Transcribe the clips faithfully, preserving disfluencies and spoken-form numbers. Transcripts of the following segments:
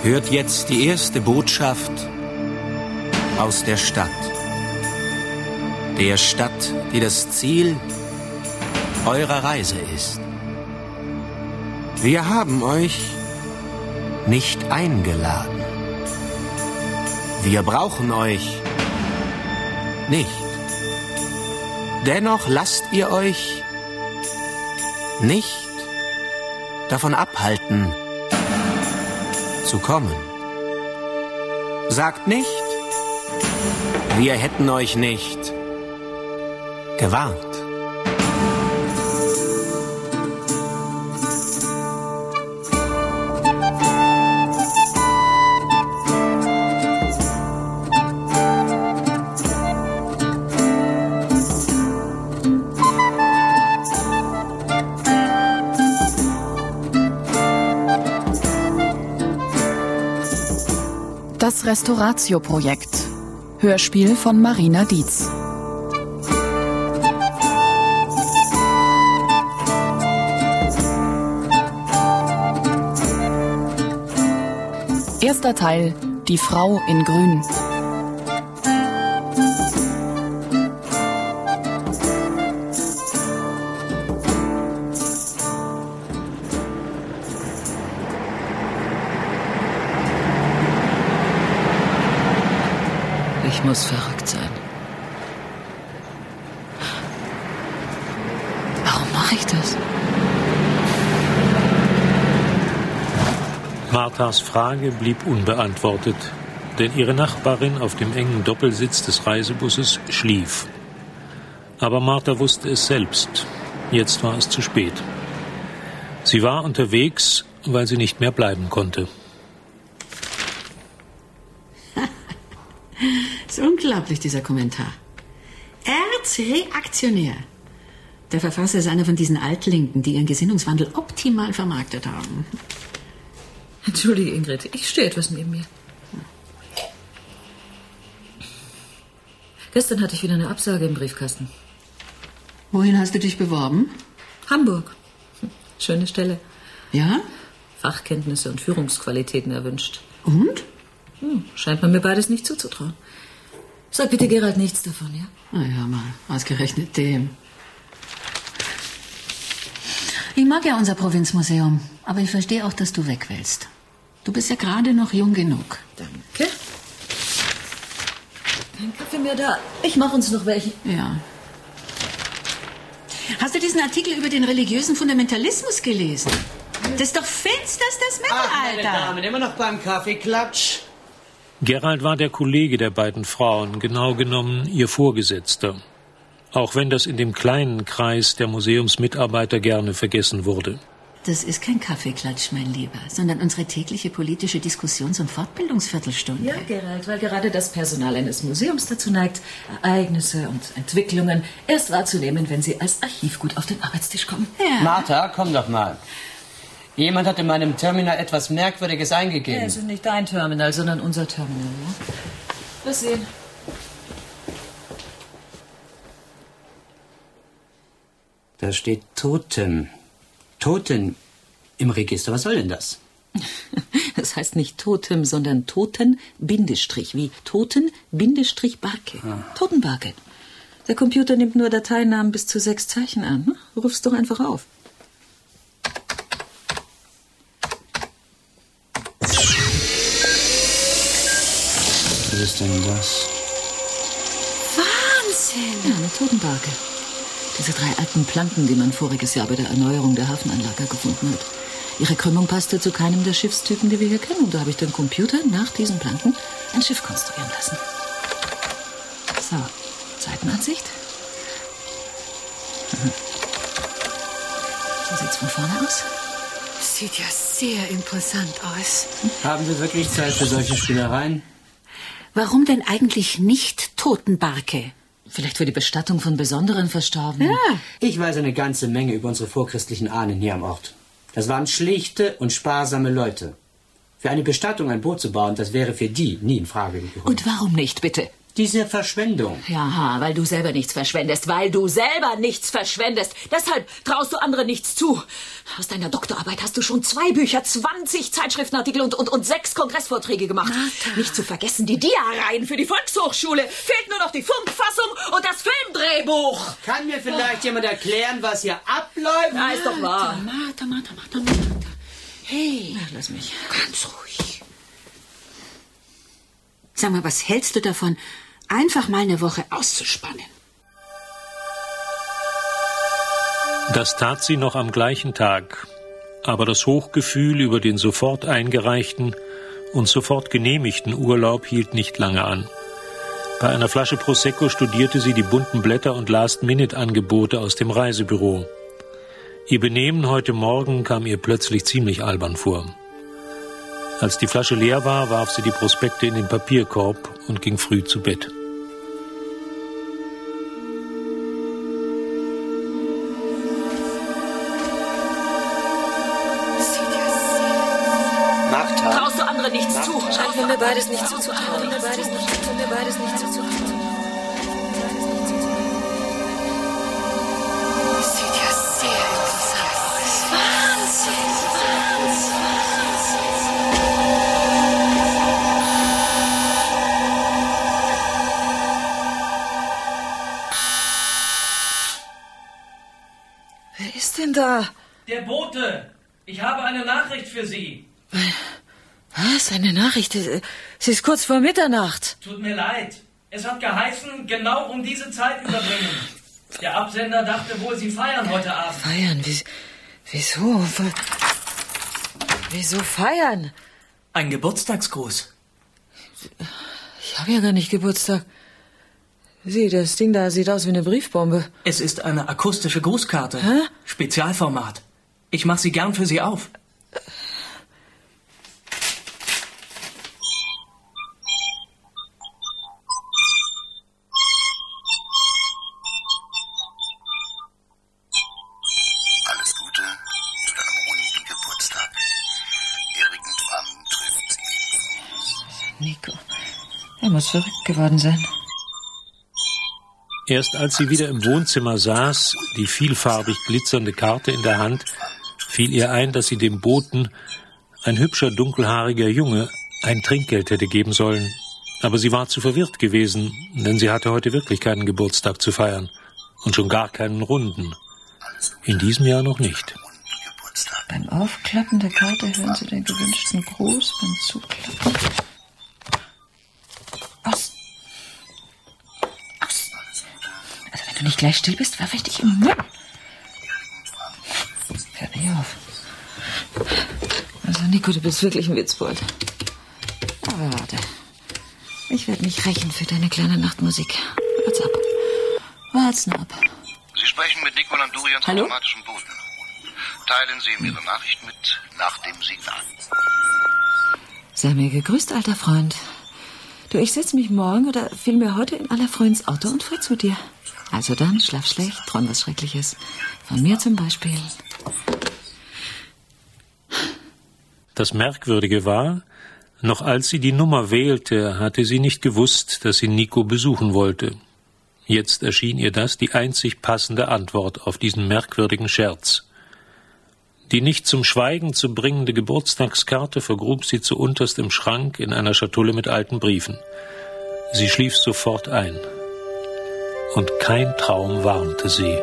Hört jetzt die erste Botschaft aus der Stadt. Der Stadt, die das Ziel eurer Reise ist. Wir haben euch nicht eingeladen. Wir brauchen euch nicht. Dennoch lasst ihr euch nicht davon abhalten, zu kommen. Sagt nicht, wir hätten euch nicht gewarnt. Das Restauratio-Projekt. Hörspiel von Marina Dietz. Erster Teil. Die Frau in Grün. Ich muss verrückt sein. Warum mache ich das? Marthas Frage blieb unbeantwortet, denn ihre Nachbarin auf dem engen Doppelsitz des Reisebusses schlief. Aber Martha wusste es selbst. Jetzt war es zu spät. Sie war unterwegs, weil sie nicht mehr bleiben konnte. Das ist unglaublich, dieser Kommentar. Erzreaktionär. Der Verfasser ist einer von diesen Altlinken, die ihren Gesinnungswandel optimal vermarktet haben. Entschuldige, Ingrid, ich stehe etwas neben mir. Gestern hatte ich wieder eine Absage im Briefkasten. Wohin hast du dich beworben? Hamburg. Schöne Stelle. Ja? Fachkenntnisse und Führungsqualitäten erwünscht. Und? Hm, scheint man mir beides nicht zuzutrauen. Sag bitte Gerald nichts davon, ja? Na ja, mal, ausgerechnet dem. Ich mag ja unser Provinzmuseum, aber ich verstehe auch, dass du weg willst. Du bist ja gerade noch jung genug. Danke. Kein Kaffee mehr da. Ich mache uns noch welchen. Ja. Hast du diesen Artikel über den religiösen Fundamentalismus gelesen? Das ist doch finsterstes Mittelalter. Ach, meine Damen, immer noch beim Kaffeeklatsch. Gerald war der Kollege der beiden Frauen, genau genommen ihr Vorgesetzter. Auch wenn das in dem kleinen Kreis der Museumsmitarbeiter gerne vergessen wurde. Das ist kein Kaffeeklatsch, mein Lieber, sondern unsere tägliche politische Diskussions- und Fortbildungsviertelstunde. Ja, Gerald, weil gerade das Personal eines Museums dazu neigt, Ereignisse und Entwicklungen erst wahrzunehmen, wenn sie als Archivgut auf den Arbeitstisch kommen. Ja. Martha, komm doch mal. Jemand hat in meinem Terminal etwas Merkwürdiges eingegeben. Ja, es ist nicht dein Terminal, sondern unser Terminal. Ja? Lass sehen. Da steht Totem. Toten im Register. Was soll denn das? Das heißt nicht Totem, sondern Toten, Bindestrich, wie Toten, Bindestrich, Barke. Ah. Totenbarke. Der Computer nimmt nur Dateinamen bis zu sechs Zeichen an. Hm? Ruf's doch einfach auf. Was ist denn das? Wahnsinn! Ja, eine Totenbarke. Diese drei alten Planken, die man voriges Jahr bei der Erneuerung der Hafenanlage gefunden hat. Ihre Krümmung passte zu keinem der Schiffstypen, die wir hier kennen. Und da habe ich den Computer nach diesen Planken ein Schiff konstruieren lassen. So, Seitenansicht. So sieht's von vorne aus. Sieht ja sehr imposant aus. Haben wir wirklich Zeit für solche Spielereien? Warum denn eigentlich nicht Totenbarke? Vielleicht für die Bestattung von besonderen Verstorbenen. Ja. Ich weiß eine ganze Menge über unsere vorchristlichen Ahnen hier am Ort. Das waren schlichte und sparsame Leute. Für eine Bestattung ein Boot zu bauen, das wäre für die nie in Frage gekommen. Und warum nicht, bitte? Diese Verschwendung. Ja, weil du selber nichts verschwendest. Weil du selber nichts verschwendest. Deshalb traust du anderen nichts zu. Aus deiner Doktorarbeit hast du schon zwei Bücher, zwanzig Zeitschriftenartikel und, und, und sechs Kongressvorträge gemacht. Martha. Nicht zu vergessen die Dia-Reihen für die Volkshochschule. Fehlt nur noch die Funkfassung und das Filmdrehbuch. Kann mir vielleicht oh. jemand erklären, was hier abläuft? Ja, ist doch wahr. Martha, Martha, Martha, Martha. Hey. Ach, lass mich. Ganz ruhig. Sag mal, was hältst du davon, einfach mal eine Woche auszuspannen? Das tat sie noch am gleichen Tag. Aber das Hochgefühl über den sofort eingereichten und sofort genehmigten Urlaub hielt nicht lange an. Bei einer Flasche Prosecco studierte sie die bunten Blätter und Last-Minute-Angebote aus dem Reisebüro. Ihr Benehmen heute Morgen kam ihr plötzlich ziemlich albern vor. Als die Flasche leer war, warf sie die Prospekte in den Papierkorb und ging früh zu Bett. Martha. Traust du anderen nichts Martha. zu? Scheint mir, mir beides nicht zuzutrauen. Mir beides nicht zuzutrauen. Mir beides nicht zuzutrauen. Das sieht ja sehr interessant aus. Wahnsinn! Wer ist denn da? Der Bote. Ich habe eine Nachricht für Sie. Was? Eine Nachricht? Es ist kurz vor Mitternacht. Tut mir leid. Es hat geheißen, genau um diese Zeit überbringen. Der Absender dachte wohl, Sie feiern heute Abend. Feiern? Wie, wieso? Wieso feiern? Ein Geburtstagsgruß. Ich habe ja gar nicht Geburtstag. Sieh, das Ding da sieht aus wie eine Briefbombe. Es ist eine akustische Grußkarte. Hä? Spezialformat. Ich mache sie gern für Sie auf. Alles Gute zu deinem runden Geburtstag. Irgendwann trifft sie. Nico, er muss verrückt geworden sein. Erst als sie wieder im Wohnzimmer saß, die vielfarbig glitzernde Karte in der Hand, fiel ihr ein, dass sie dem Boten, ein hübscher, dunkelhaariger Junge, ein Trinkgeld hätte geben sollen. Aber sie war zu verwirrt gewesen, denn sie hatte heute wirklich keinen Geburtstag zu feiern und schon gar keinen runden. In diesem Jahr noch nicht. Beim Aufklappen der Karte hören Sie den gewünschten Gruß, beim Zuklappen. Aus. Aus. Also wenn du nicht gleich still bist, werfe ich dich im Mund. Hör nicht auf. Also Nico, du bist wirklich ein Witzbold. Aber warte. Ich werde mich rächen für deine kleine Nachtmusik. Wart's ab. Wart's nur ab. Sie sprechen mit Nico Landurians automatischen Boten. Teilen Sie ihm Ihre Nachricht mit nach dem Signal. Sei mir gegrüßt, alter Freund. Du, ich setze mich morgen oder vielmehr heute in aller Früh ins Auto und fahr zu dir. Also dann, schlaf schlecht, träum was Schreckliches. Von mir zum Beispiel. Das Merkwürdige war, noch als sie die Nummer wählte, hatte sie nicht gewusst, dass sie Nico besuchen wollte. Jetzt erschien ihr das die einzig passende Antwort auf diesen merkwürdigen Scherz. Die nicht zum Schweigen zu bringende Geburtstagskarte vergrub sie zuunterst im Schrank in einer Schatulle mit alten Briefen. Sie schlief sofort ein. Und kein Traum warnte sie.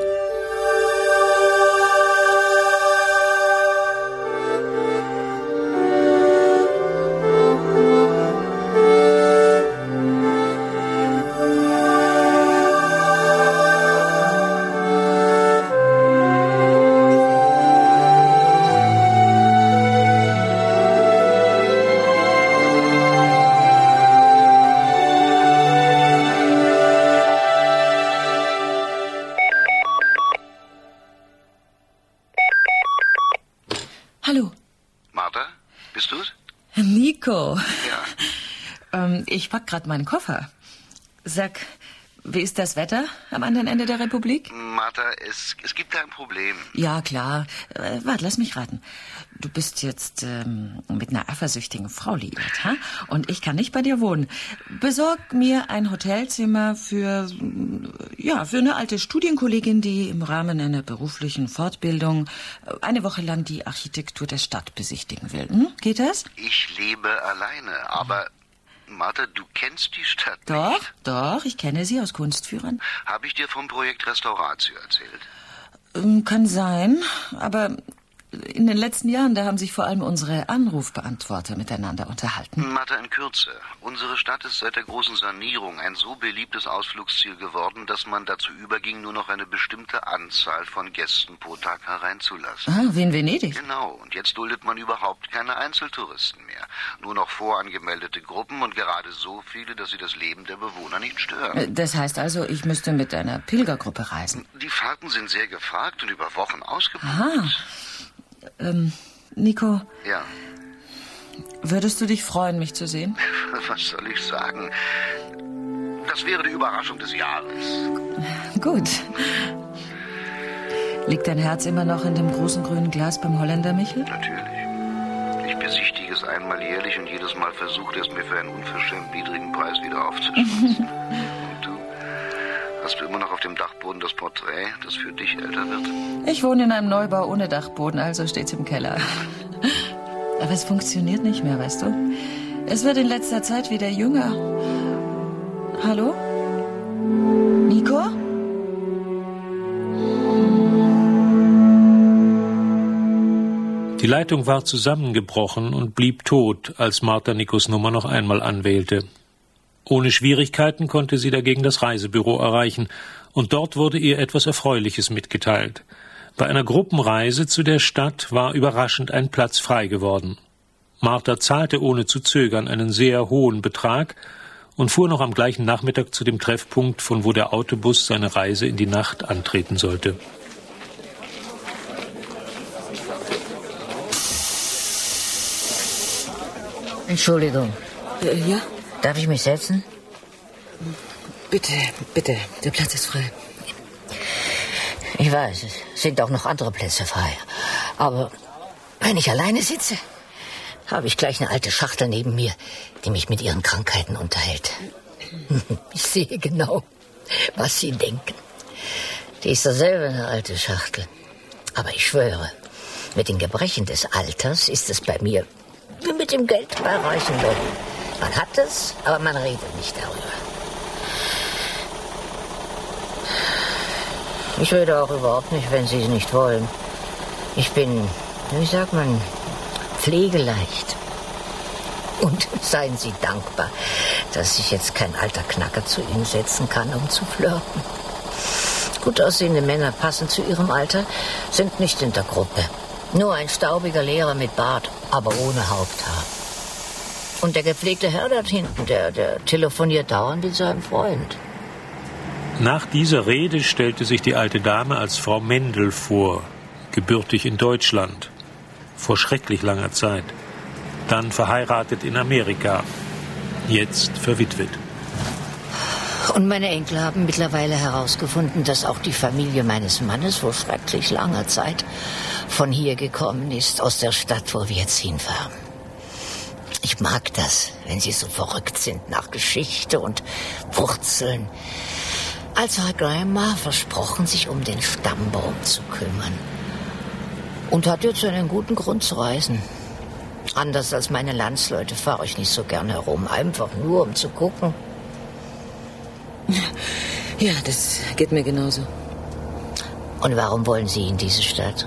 Hallo. Martha, bist du's? Nico. Ja. Ähm, ich pack grad meinen Koffer. Sag, Wie ist das Wetter am anderen Ende der Republik? Martha, es, es gibt da ein Problem. Ja, klar. Äh, warte, lass mich raten. Du bist jetzt ähm, mit einer eifersüchtigen Frau liiert, ha? Und ich kann nicht bei dir wohnen. Besorg mir ein Hotelzimmer für, ja, für eine alte Studienkollegin, die im Rahmen einer beruflichen Fortbildung eine Woche lang die Architektur der Stadt besichtigen will. Hm? Geht das? Ich lebe alleine, aber... Martha, du kennst die Stadt nicht? Doch, doch, ich kenne sie aus Kunstführern. Habe ich dir vom Projekt Restauratio erzählt? Ähm, kann sein, aber in den letzten Jahren, da haben sich vor allem unsere Anrufbeantworter miteinander unterhalten. Martha, in Kürze. Unsere Stadt ist seit der großen Sanierung ein so beliebtes Ausflugsziel geworden, dass man dazu überging, nur noch eine bestimmte Anzahl von Gästen pro Tag hereinzulassen. Ah, wie in Venedig. Genau, und jetzt duldet man überhaupt keine Einzeltouristen mehr. Nur noch vorangemeldete Gruppen und gerade so viele, dass sie das Leben der Bewohner nicht stören. Das heißt also, ich müsste mit einer Pilgergruppe reisen. Die Fahrten sind sehr gefragt und über Wochen ausgebucht. Aha. Ähm, Nico? Ja? Würdest du dich freuen, mich zu sehen? Was soll ich sagen? Das wäre die Überraschung des Jahres. Gut. Liegt dein Herz immer noch in dem großen grünen Glas beim Holländer, Michel? Natürlich. Ich besichtige es einmal jährlich und jedes Mal versuche es mir für einen unverschämt niedrigen Preis wieder aufzuschwatzen. Und du? Hast du immer noch auf dem Dachboden das Porträt, das für dich älter wird? Ich wohne in einem Neubau ohne Dachboden, also steht's im Keller. Aber es funktioniert nicht mehr, weißt du? Es wird in letzter Zeit wieder jünger. Hallo? Nico? Die Leitung war zusammengebrochen und blieb tot, als Martha Nikos Nummer noch einmal anwählte. Ohne Schwierigkeiten konnte sie dagegen das Reisebüro erreichen, und dort wurde ihr etwas Erfreuliches mitgeteilt. Bei einer Gruppenreise zu der Stadt war überraschend ein Platz frei geworden. Martha zahlte ohne zu zögern einen sehr hohen Betrag und fuhr noch am gleichen Nachmittag zu dem Treffpunkt, von wo der Autobus seine Reise in die Nacht antreten sollte. Entschuldigung. Äh, ja? Darf ich mich setzen? Bitte, bitte, der Platz ist frei. Ich weiß, es sind auch noch andere Plätze frei. Aber wenn ich alleine sitze, habe ich gleich eine alte Schachtel neben mir, die mich mit ihren Krankheiten unterhält. Ich sehe genau, was Sie denken. Die ist dasselbe, eine alte Schachtel. Aber ich schwöre, mit den Gebrechen des Alters ist es bei mir wie mit dem Geld bei reichen Leuten. Man hat es, aber man redet nicht darüber. Ich rede auch überhaupt nicht, wenn Sie es nicht wollen. Ich bin, wie sagt man, pflegeleicht. Und seien Sie dankbar, dass sich jetzt kein alter Knacker zu Ihnen setzen kann, um zu flirten. Gut aussehende Männer passend zu Ihrem Alter sind nicht in der Gruppe. Nur ein staubiger Lehrer mit Bart, aber ohne Haupthaar. Und der gepflegte Herr dort hinten, der, der telefoniert dauernd mit seinem Freund. Nach dieser Rede stellte sich die alte Dame als Frau Mendel vor, gebürtig in Deutschland, vor schrecklich langer Zeit, dann verheiratet in Amerika, jetzt verwitwet. Und meine Enkel haben mittlerweile herausgefunden, dass auch die Familie meines Mannes vor schrecklich langer Zeit von hier gekommen ist, aus der Stadt, wo wir jetzt hinfahren. Ich mag das, wenn sie so verrückt sind nach Geschichte und Wurzeln. Also hat Grandma versprochen, sich um den Stammbaum zu kümmern. Und hat jetzt einen guten Grund zu reisen. Anders als meine Landsleute fahre ich nicht so gern herum, einfach nur um zu gucken. Ja, das geht mir genauso. Und warum wollen Sie in diese Stadt?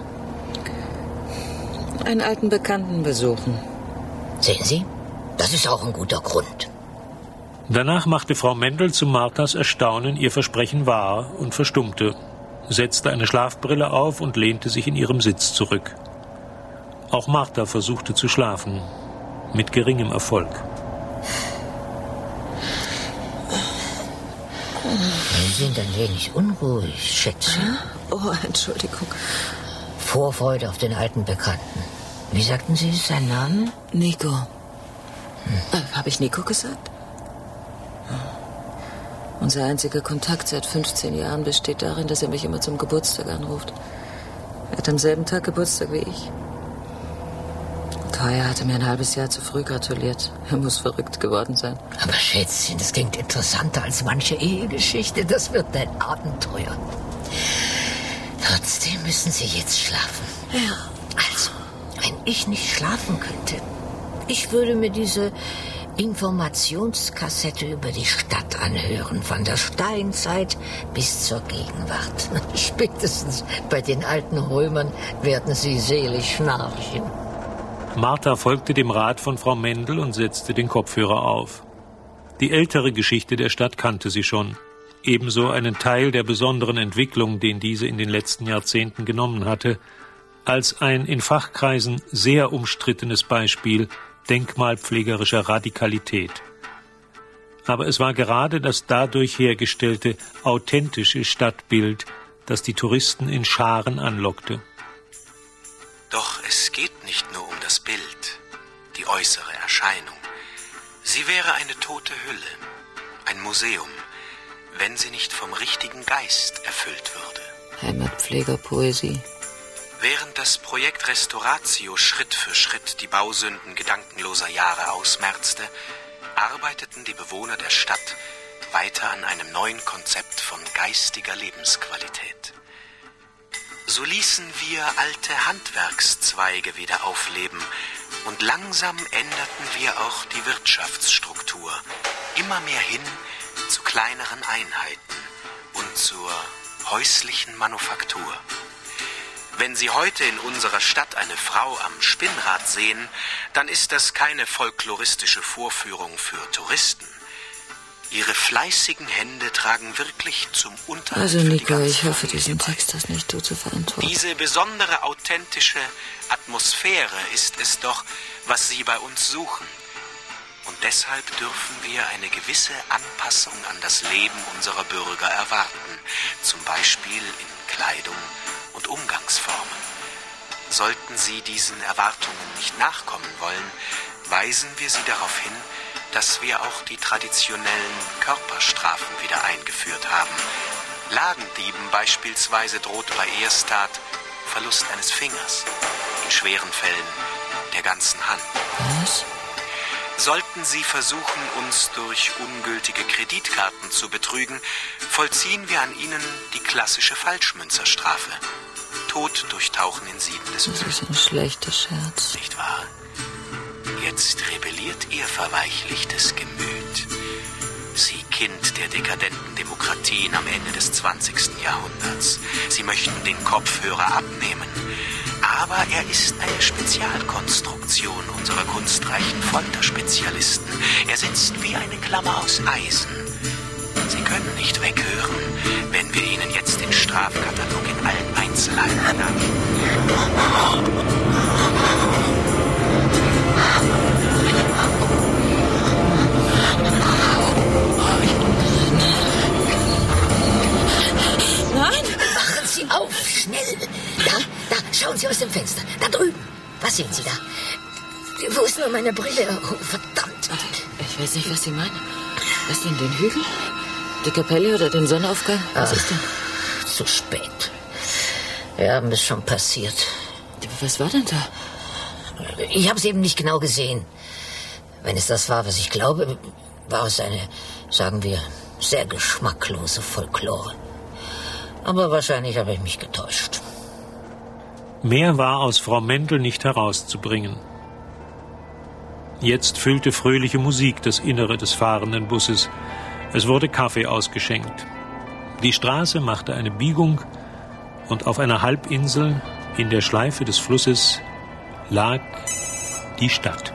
Einen alten Bekannten besuchen. Sehen Sie, das ist auch ein guter Grund. Danach machte Frau Mendel zu Marthas Erstaunen ihr Versprechen wahr und verstummte, setzte eine Schlafbrille auf und lehnte sich in ihrem Sitz zurück. Auch Martha versuchte zu schlafen, mit geringem Erfolg. Sie sind ein wenig unruhig, Schätzchen. Oh, Entschuldigung. Vorfreude auf den alten Bekannten. Wie sagten Sie seinen Namen? Nico. Hm. Äh, Habe ich Nico gesagt? Unser einziger Kontakt seit fünfzehn Jahren besteht darin, dass er mich immer zum Geburtstag anruft. Er hat am selben Tag Geburtstag wie ich. Kaya hatte mir ein halbes Jahr zu früh gratuliert. Er muss verrückt geworden sein. Aber Schätzchen, das klingt interessanter als manche Ehegeschichte. Das wird ein Abenteuer. Trotzdem müssen Sie jetzt schlafen. Ja. Also, wenn ich nicht schlafen könnte, ich würde mir diese Informationskassette über die Stadt anhören, von der Steinzeit bis zur Gegenwart. Spätestens bei den alten Römern werden Sie selig schnarchen. Martha folgte dem Rat von Frau Mendel und setzte den Kopfhörer auf. Die ältere Geschichte der Stadt kannte sie schon. Ebenso einen Teil der besonderen Entwicklung, den diese in den letzten Jahrzehnten genommen hatte, als ein in Fachkreisen sehr umstrittenes Beispiel denkmalpflegerischer Radikalität. Aber es war gerade das dadurch hergestellte, authentische Stadtbild, das die Touristen in Scharen anlockte. Doch es geht nicht nur um das Bild, die äußere Erscheinung. Sie wäre eine tote Hülle, ein Museum, wenn sie nicht vom richtigen Geist erfüllt würde. Heimatpflegerpoesie. Während das Projekt Restauratio Schritt für Schritt die Bausünden gedankenloser Jahre ausmerzte, arbeiteten die Bewohner der Stadt weiter an einem neuen Konzept von geistiger Lebensqualität. So ließen wir alte Handwerkszweige wieder aufleben und langsam änderten wir auch die Wirtschaftsstruktur immer mehr hin zu kleineren Einheiten und zur häuslichen Manufaktur. Wenn Sie heute in unserer Stadt eine Frau am Spinnrad sehen, dann ist das keine folkloristische Vorführung für Touristen. Ihre fleißigen Hände tragen wirklich zum Unterhalt. Also Nico, ich hoffe, diesen Text hast nicht du zu verantworten. Diese besondere, authentische Atmosphäre ist es doch, was Sie bei uns suchen. Und deshalb dürfen wir eine gewisse Anpassung an das Leben unserer Bürger erwarten. Zum Beispiel in Kleidung und Umgangsformen. Sollten Sie diesen Erwartungen nicht nachkommen wollen, weisen wir Sie darauf hin, dass wir auch die traditionellen Körperstrafen wieder eingeführt haben. Ladendieben beispielsweise droht bei Ersttat Verlust eines Fingers, in schweren Fällen der ganzen Hand. Was? Sollten Sie versuchen, uns durch ungültige Kreditkarten zu betrügen, vollziehen wir an Ihnen die klassische Falschmünzerstrafe. Tod durchtauchen in sieben des Das ist ein schlechter Scherz. Nicht wahr? Jetzt rebelliert Ihr verweichlichtes Gemüt. Sie Kind der dekadenten Demokratien am Ende des zwanzigsten Jahrhunderts. Sie möchten den Kopfhörer abnehmen. Aber er ist eine Spezialkonstruktion unserer kunstreichen Folterspezialisten. Er sitzt wie eine Klammer aus Eisen. Sie können nicht weghören, wenn wir Ihnen jetzt den Strafkatalog in allen Einzelheiten sagen. Nein! Wachen Sie auf, schnell! Da, da, schauen Sie aus dem Fenster. Da drüben. Was sehen Sie da? Wo ist nur meine Brille? Oh, verdammt. Ich weiß nicht, was Sie meinen. Was denn, den Hügel? Die Kapelle oder den Sonnenaufgang? Was Ach, ist denn? Zu spät. Wir haben es schon passiert. Was war denn da? Ich habe es eben nicht genau gesehen. Wenn es das war, was ich glaube, war es eine, sagen wir, sehr geschmacklose Folklore. Aber wahrscheinlich habe ich mich getäuscht. Mehr war aus Frau Mendel nicht herauszubringen. Jetzt füllte fröhliche Musik das Innere des fahrenden Busses. Es wurde Kaffee ausgeschenkt. Die Straße machte eine Biegung und auf einer Halbinsel in der Schleife des Flusses lag die Stadt.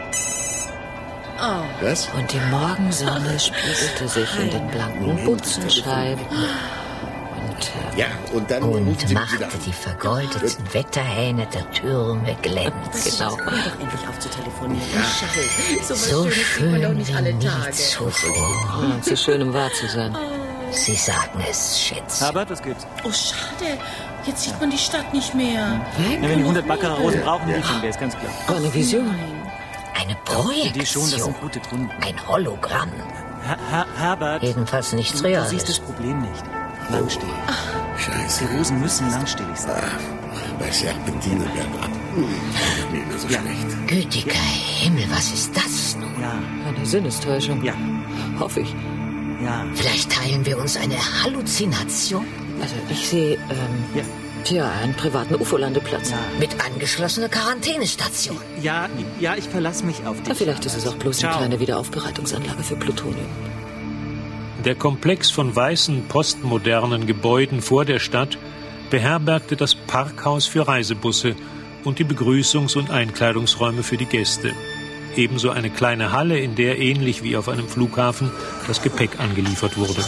Oh. Was? Und die Morgensonne spiegelte sich in den blanken Butzenscheiben. Und, äh, ja, und dann und machte die vergoldeten Wetterhähne der Türme glänzen. Genau. Hör doch endlich auf zu telefonieren. Ja. So, so schön wie nie zuvor. Ja, zu schön, um wahr zu sein. Sie sagen es, Schätze. Aber das gibt's. Oh, schade. Jetzt sieht man die Stadt nicht mehr. Ja, wenn die hundert Baccarat-Rosen brauchen, die schon, der ist ganz klar. Oh, eine Vision. Eine Projektion. Die schon, das sind gute Kunden. Ein Hologramm. Her Her Herbert. Jedenfalls nichts du, Reales. Du siehst das Problem nicht. Langstehig. Scheiße. Die Rosen müssen langstehig sein. Ah, bei Serpentine bergab. Mir immer so ja. schlecht. Gütiger Himmel, was ist das nun? Ja. Eine Sinnestäuschung. Ja. Hoffe ich. Ja. Vielleicht teilen wir uns eine Halluzination? Also ich sehe, ähm, ja. tja, einen privaten U F O-Landeplatz. Ja. Mit angeschlossener Quarantänestation. Ja, ja, ich verlasse mich auf dich. Ja, vielleicht ist es auch bloß Ciao. eine kleine Wiederaufbereitungsanlage für Plutonium. Der Komplex von weißen, postmodernen Gebäuden vor der Stadt beherbergte das Parkhaus für Reisebusse und die Begrüßungs- und Einkleidungsräume für die Gäste. Ebenso eine kleine Halle, in der ähnlich wie auf einem Flughafen das Gepäck angeliefert wurde.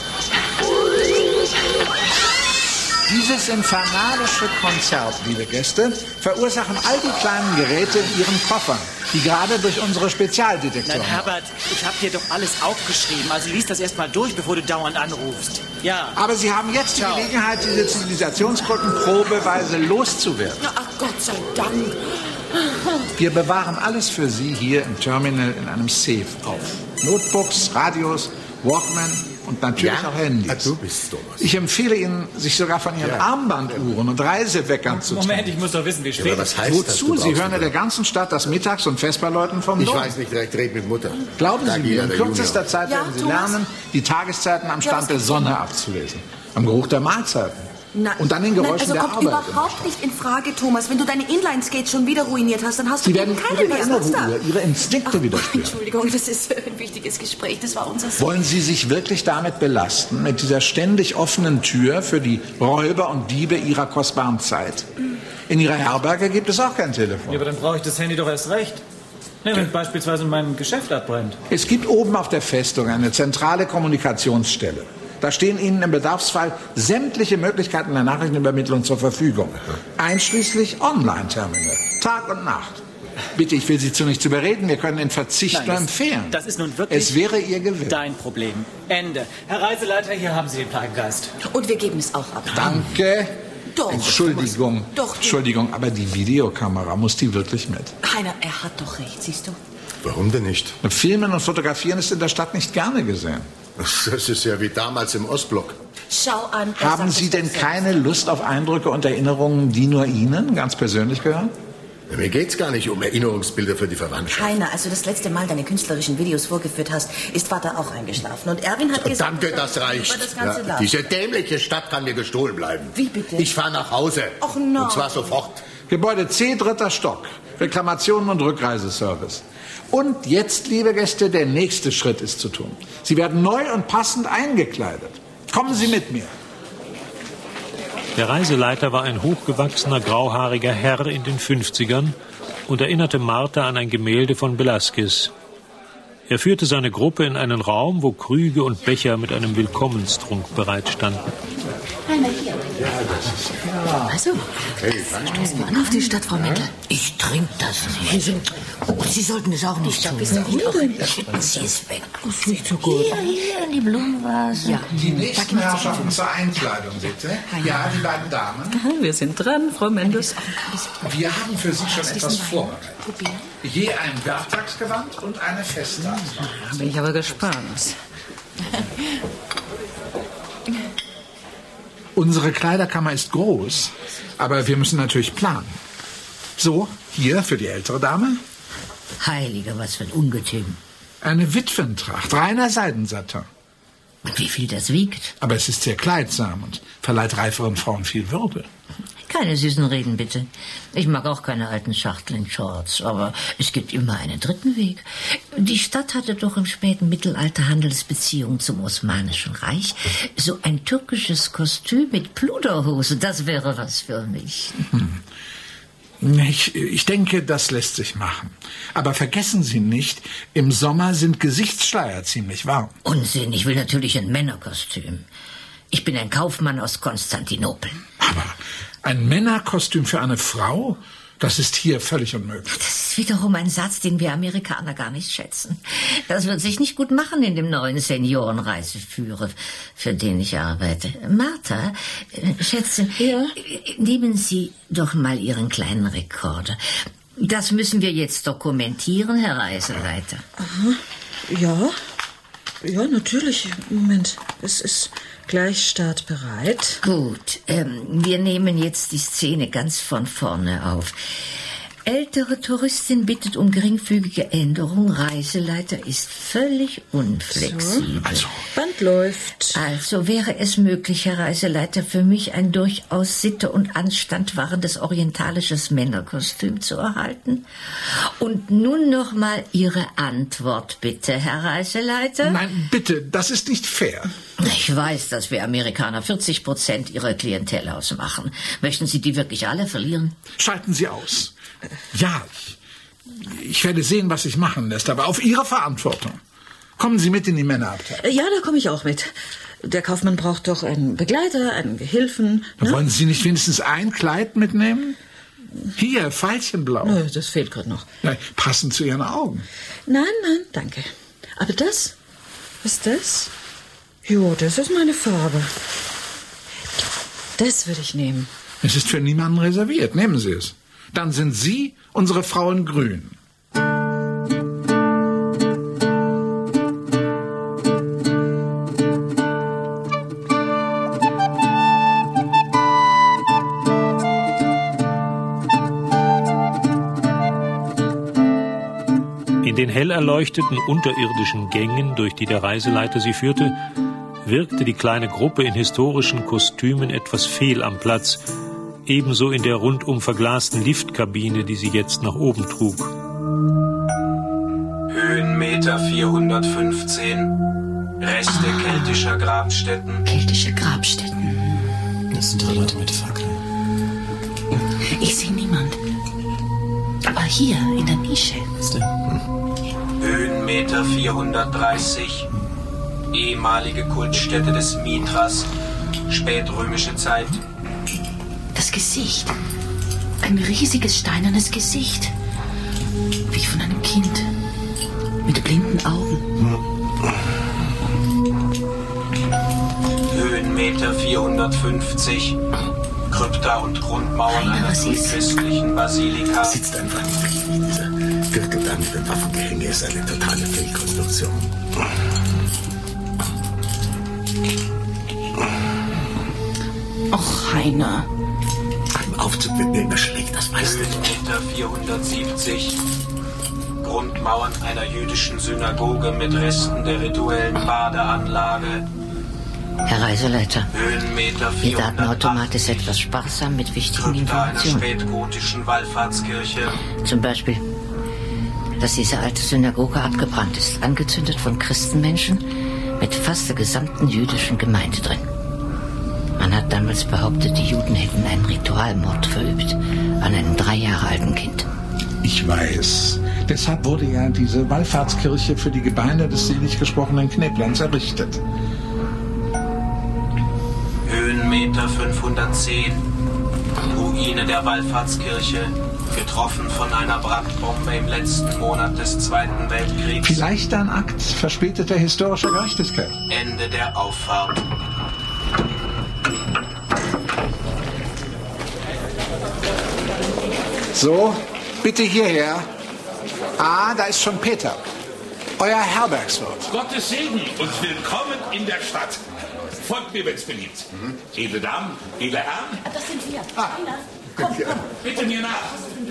Dieses infernalische Konzert, liebe Gäste, verursachen all die kleinen Geräte in Ihren Koffern, die gerade durch unsere Spezialdetektoren... Nein, Herbert, ich habe dir doch alles aufgeschrieben. Also lies das erst mal durch, bevor du dauernd anrufst. Ja. Aber Sie haben jetzt Ciao. die Gelegenheit, diese Zivilisationsbrücken probeweise loszuwerden. Ach Gott sei Dank. Wir bewahren alles für Sie hier im Terminal in einem Safe auf. Notebooks, Radios, Walkman und natürlich ja? auch Handys. Ah, du bist Thomas. Ich empfehle Ihnen, sich sogar von Ihren Ja. Armbanduhren und Reiseweckern zu trennen. Moment, ich muss doch wissen, wie spät Ja, aber was heißt das? Wozu? Du Sie brauchst hören in der ganzen Stadt das Mittags- und Vesperläuten vom Ich Dom. weiß nicht, direkt red mit Mutter. Glauben Da Sie geht mir, ja in der kürzester Junior. Zeit Ja, werden Sie Thomas? lernen, die Tageszeiten am Ja, Stand was der gibt's Sonne denn? abzulesen. Am Geruch der Mahlzeiten. Na, und dann den Geräuschen nein, also der kommt Arbeit. überhaupt nicht in Frage, Thomas. Wenn du deine Inline-Skates schon wieder ruiniert hast, dann hast du Sie werden keine Ihre mehr. innere Was da? Ruhe, Ihre Instinkte wieder spüren. Entschuldigung, das ist ein wichtiges Gespräch. Das war unser Sohn. Wollen Sie sich wirklich damit belasten, mit dieser ständig offenen Tür für die Räuber und Diebe Ihrer kostbaren Zeit? In Ihrer Herberge gibt es auch kein Telefon. Ja, aber dann brauche ich das Handy doch erst recht. Ja, wenn beispielsweise mein Geschäft abbrennt. Es gibt oben auf der Festung eine zentrale Kommunikationsstelle. Da stehen Ihnen im Bedarfsfall sämtliche Möglichkeiten der Nachrichtenübermittlung zur Verfügung. Einschließlich Online-Terminal. Tag und Nacht. Bitte, ich will Sie zu nichts überreden. Wir können den Verzicht Nein, nur das, empfehlen. Das ist nun wirklich Es wäre Ihr Gewinn. dein Problem. Ende. Herr Reiseleiter, hier haben Sie den Plagengeist. Und wir geben es auch ab. Danke. Doch. Entschuldigung. Doch. Entschuldigung, aber die Videokamera, muss die wirklich mit? Heiner, er hat doch recht, siehst du? Warum denn nicht? Filmen und Fotografieren ist in der Stadt nicht gerne gesehen. Das ist ja wie damals im Ostblock. Schau an. er Haben sagt Sie es denn doch keine Lust auf Eindrücke und Erinnerungen, die nur Ihnen ganz persönlich gehören? Ja, mir geht's gar nicht um Erinnerungsbilder für die selbst. Verwandtschaft. Heiner, als du das letzte Mal deine künstlerischen Videos vorgeführt hast, ist Vater auch eingeschlafen. Und Erwin hat gesagt... Danke, das reicht. über das ganze Ja, Land. diese dämliche Stadt kann mir gestohlen bleiben. Wie bitte? Ich fahre nach Hause. Och nein. Und zwar sofort. Gebäude C, dritter Stock. Reklamationen und Rückreiseservice. Und jetzt, liebe Gäste, der nächste Schritt ist zu tun. Sie werden neu und passend eingekleidet. Kommen Sie mit mir. Der Reiseleiter war ein hochgewachsener, grauhaariger Herr in den fünfzigern und erinnerte Martha an ein Gemälde von Velázquez. Er führte seine Gruppe in einen Raum, wo Krüge und Becher mit einem Willkommenstrunk bereitstanden. Heiner, hier. Ja, das ist ja. Also, Hey, stoßen wir an auf die Stadt, Frau Mendel. Ich trinke das nicht. Oh, Sie sollten es auch nicht tun. Schicken Sie es weg. Das ist nicht so gut. Hier, hier in die Blumenvase. Ja. Die nächsten Herrschaften zur Einkleidung, bitte. Ja, die beiden Damen. Wir sind dran, Frau Mendel. Wir haben für Sie schon etwas vorbereitet. Je ein Werktagsgewand und eine Festnase. Da bin ich aber gespannt. Unsere Kleiderkammer ist groß, aber wir müssen natürlich planen. So, hier für die ältere Dame. Heiliger, was für ein Ungetüm. Eine Witwentracht, reiner Seidensatin. Und wie viel das wiegt? Aber es ist sehr kleidsam und verleiht reiferen Frauen viel Würde. Keine süßen Reden, bitte. Ich mag auch keine alten Schachteln Shorts, aber es gibt immer einen dritten Weg. Die Stadt hatte doch im späten Mittelalter Handelsbeziehungen zum Osmanischen Reich. So ein türkisches Kostüm mit Pluderhose, das wäre was für mich. Hm. Ich, ich denke, das lässt sich machen. Aber vergessen Sie nicht, im Sommer sind Gesichtsschleier ziemlich warm. Unsinn, ich will natürlich ein Männerkostüm. Ich bin ein Kaufmann aus Konstantinopel. Aber ein Männerkostüm für eine Frau? Das ist hier völlig unmöglich. Das ist wiederum ein Satz, den wir Amerikaner gar nicht schätzen. Das wird sich nicht gut machen in dem neuen Seniorenreiseführer, für den ich arbeite. Martha, äh, Schätzchen, ja? Nehmen Sie doch mal Ihren kleinen Rekorder. Das müssen wir jetzt dokumentieren, Herr Reiseleiter. Aha. Ja. Ja, natürlich. Moment, es ist gleich startbereit. Gut, ähm, wir nehmen jetzt die Szene ganz von vorne auf. Ältere Touristin bittet um geringfügige Änderung. Reiseleiter ist völlig unflexibel. So, also, Band läuft. Also wäre es möglich, Herr Reiseleiter, für mich ein durchaus Sitte und Anstand wahrendes orientalisches Männerkostüm zu erhalten? Und nun noch mal Ihre Antwort, bitte, Herr Reiseleiter. Nein, bitte, das ist nicht fair. Ich weiß, dass wir Amerikaner vierzig Prozent Ihrer Klientel ausmachen. Möchten Sie die wirklich alle verlieren? Schalten Sie aus. Ja, ich, ich werde sehen, was sich machen lässt, aber auf Ihre Verantwortung. Kommen Sie mit in die Männerabteilung. Ja, da komme ich auch mit. Der Kaufmann braucht doch einen Begleiter, einen Gehilfen. Ne? Wollen Sie nicht wenigstens ein Kleid mitnehmen? Hier, Veilchenblau. Nö, das fehlt gerade noch. Nein, passend zu Ihren Augen. Nein, nein, danke. Aber das? Was ist das? Jo, das ist meine Farbe. Das würde ich nehmen. Es ist für niemanden reserviert. Nehmen Sie es. Dann sind Sie unsere Frauen grün. In den hell erleuchteten unterirdischen Gängen, durch die der Reiseleiter sie führte, wirkte die kleine Gruppe in historischen Kostümen etwas fehl am Platz, ebenso in der rundum verglasten Liftkabine, die sie jetzt nach oben trug. Höhenmeter vierhundertfünfzehn, Reste ah. keltischer Grabstätten. Keltische Grabstätten. Das sind drei Leute mit Fackeln. Ich sehe niemand. Aber hier, in der Nische. Was denn? Hm. Höhenmeter vierhundertdreißig, ehemalige Kultstätte des Mithras, spätrömische Zeit. Das Gesicht. Ein riesiges steinernes Gesicht. Wie von einem Kind. Mit blinden Augen. Höhenmeter vierhundertfünfzig. Krypta und Grundmauern Heiner, einer frühchristlichen Basilika. Sitzt einfach nicht. Dieser Gürtel da mit dem Waffengehänge ist eine totale Fehlkonstruktion. Och, Heiner. Im Aufzug wird mir immer schlecht, das weißt du. Höhenmeter vierhundertsiebzig. Grundmauern einer jüdischen Synagoge mit Resten der rituellen Badeanlage. Herr Reiseleiter, Höhenmeter Ihr Datenautomat ist etwas sparsam mit wichtigen Informationen. Einer spätgotischen Wallfahrtskirche. Zum Beispiel, dass diese alte Synagoge abgebrannt ist, angezündet von Christenmenschen mit fast der gesamten jüdischen Gemeinde drin. Man hat damals behauptet, die Juden hätten einen Ritualmord verübt an einem drei Jahre alten Kind. Ich weiß. Deshalb wurde ja diese Wallfahrtskirche für die Gebeine des selig gesprochenen Kneblands errichtet. Höhenmeter fünfhundertzehn. Ruine der Wallfahrtskirche, getroffen von einer Brandbombe im letzten Monat des Zweiten Weltkriegs. Vielleicht ein Akt verspäteter historischer Gerechtigkeit. Ende der Auffahrt. So, bitte hierher. Ah, da ist schon Peter. Euer Herbergswirt. Gottes Segen und willkommen in der Stadt. Folgt mir, wenn's beliebt. Mhm. Edle Damen, edle Herren. Das sind wir. Ah. Komm, komm. Bitte mir nach.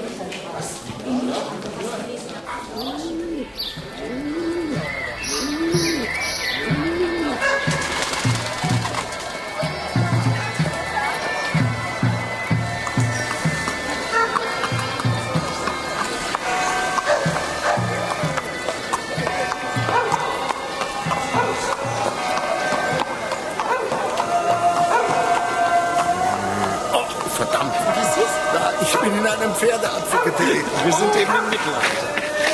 Ich bin in einem Pferdeapfel gedreht. Wir sind eben im Mittelalter.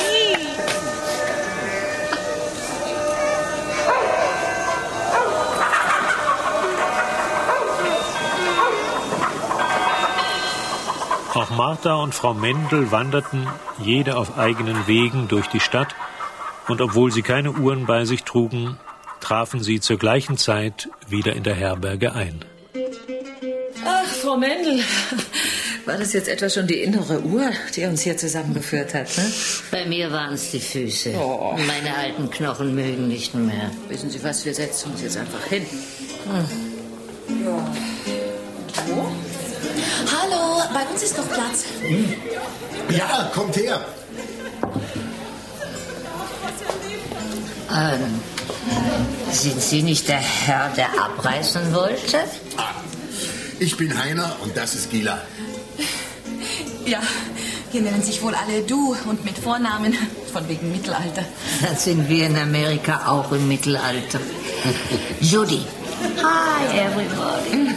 Auch Martha und Frau Mendel wanderten jede auf eigenen Wegen durch die Stadt, und obwohl sie keine Uhren bei sich trugen, trafen sie zur gleichen Zeit wieder in der Herberge ein. Ach, Frau Mendel, war das jetzt etwa schon die innere Uhr, die uns hier zusammengeführt hat? Ne? Bei mir waren es die Füße. Oh. Meine alten Knochen mögen nicht mehr. Wissen Sie was, wir setzen uns jetzt einfach hin. Hm. Ja. So. Hallo, bei uns ist noch Platz. Ja, kommt her. Ähm, sind Sie nicht der Herr, der abreisen wollte? Ah, ich bin Heiner und das ist Gila. Ja, hier nennen sich wohl alle du und mit Vornamen, von wegen Mittelalter. Dann sind wir in Amerika auch im Mittelalter. Judy. Hi, everybody.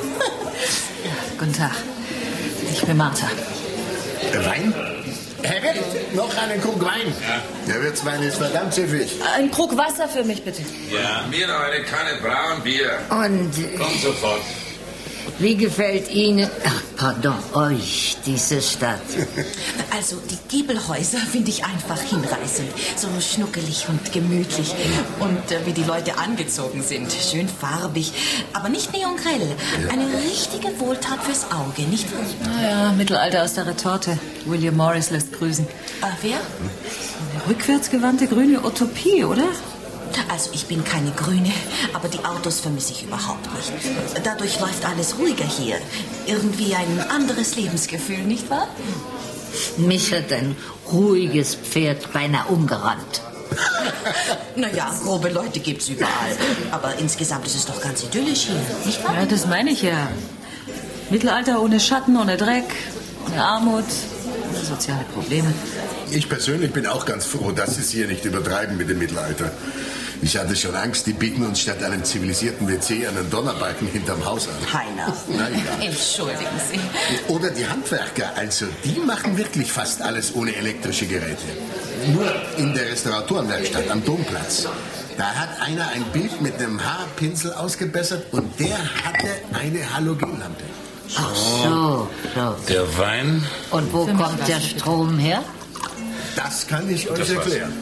Guten Tag, ich bin Martha. Wein? Herr, noch einen Krug Wein. Ja. Der Wirtswein ist verdammt süffig. Ein Krug Wasser für mich, bitte. Ja, mir noch eine Kanne Braunbier. Und Komm sofort. wie gefällt Ihnen, ach, pardon, euch diese Stadt? Also, die Giebelhäuser finde ich einfach hinreißend. So schnuckelig und gemütlich. Und äh, wie die Leute angezogen sind. Schön farbig, aber nicht neongrell. Eine richtige Wohltat fürs Auge, nicht wahr? Naja, Mittelalter aus der Retorte. William Morris lässt grüßen. Äh, wer? Eine rückwärtsgewandte grüne Utopie, oder? Also ich bin keine Grüne, aber die Autos vermisse ich überhaupt nicht. Dadurch läuft alles ruhiger hier. Irgendwie ein anderes Lebensgefühl, nicht wahr? Mich hat ein ruhiges Pferd beinahe umgerannt. Naja, grobe Leute gibt's überall. Aber insgesamt ist es doch ganz idyllisch hier, nicht wahr? Ja, das meine ich ja. Mittelalter ohne Schatten, ohne Dreck, ohne Armut, ohne soziale Probleme. Ich persönlich bin auch ganz froh, dass Sie es hier nicht übertreiben mit dem Mittelalter. Ich hatte schon Angst, die bieten uns statt einem zivilisierten W C einen Donnerbalken hinterm Haus an. Heiner, Na, ja. entschuldigen Sie. Oder die Handwerker, also die machen wirklich fast alles ohne elektrische Geräte. Nur in der Restauratorenwerkstatt am Domplatz. Da hat einer ein Bild mit einem Haarpinsel ausgebessert und der hatte eine Halogenlampe. Ach so, so. Der Wein? Und wo kommt der Strom her? Das kann ich euch Das war's. erklären.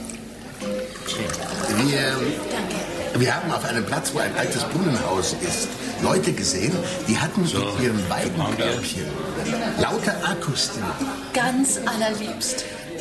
Wir, wir haben auf einem Platz, wo ein altes Brunnenhaus ist, Leute gesehen, die hatten so in ihren Weidenkörbchen lauter Akkus drin. Ganz allerliebst.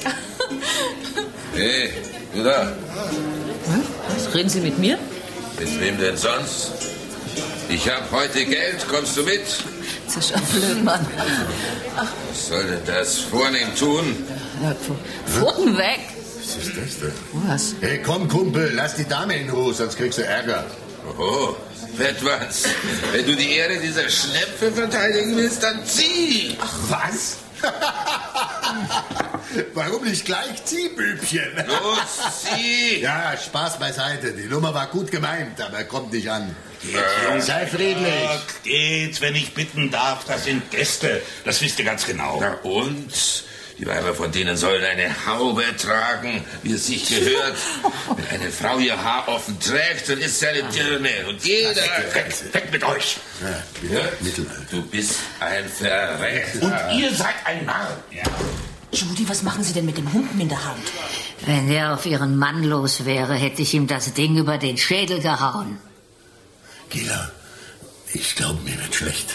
Hey, du da. Was, reden Sie mit mir? Mit wem denn sonst? Ich hab heute Geld, kommst du mit? Das ist schon blöd, Mann. Was soll denn das vornehm tun? Ja, Pfoten weg. Was ist das denn? Was? Hey, komm, Kumpel, lass die Dame in Ruhe, sonst kriegst du Ärger. Oh, etwas. Wenn du die Ehre dieser Schnepfe verteidigen willst, dann zieh! Ach, was? Warum nicht gleich zieh, Bübchen? Los, zieh! Ja, Spaß beiseite. Die Nummer war gut gemeint, aber kommt nicht an. Geht's, Sei friedlich. Ja, geht's, wenn ich bitten darf. Das sind Gäste. Das wisst ihr ganz genau. Na und? Die Weiber von denen sollen eine Haube tragen, wie es sich gehört. Wenn eine Frau ihr Haar offen trägt, dann ist sie eine Dirne. Und jeder... Weg, weg mit euch! Ja, Ja? Mittelalter. Du bist ein Verräter. Und ihr seid ein Narr. Ja. Judy, was machen Sie denn mit dem Humpen in der Hand? Wenn der auf ihren Mann los wäre, hätte ich ihm das Ding über den Schädel gehauen. Gila, ich glaube, mir wird schlecht.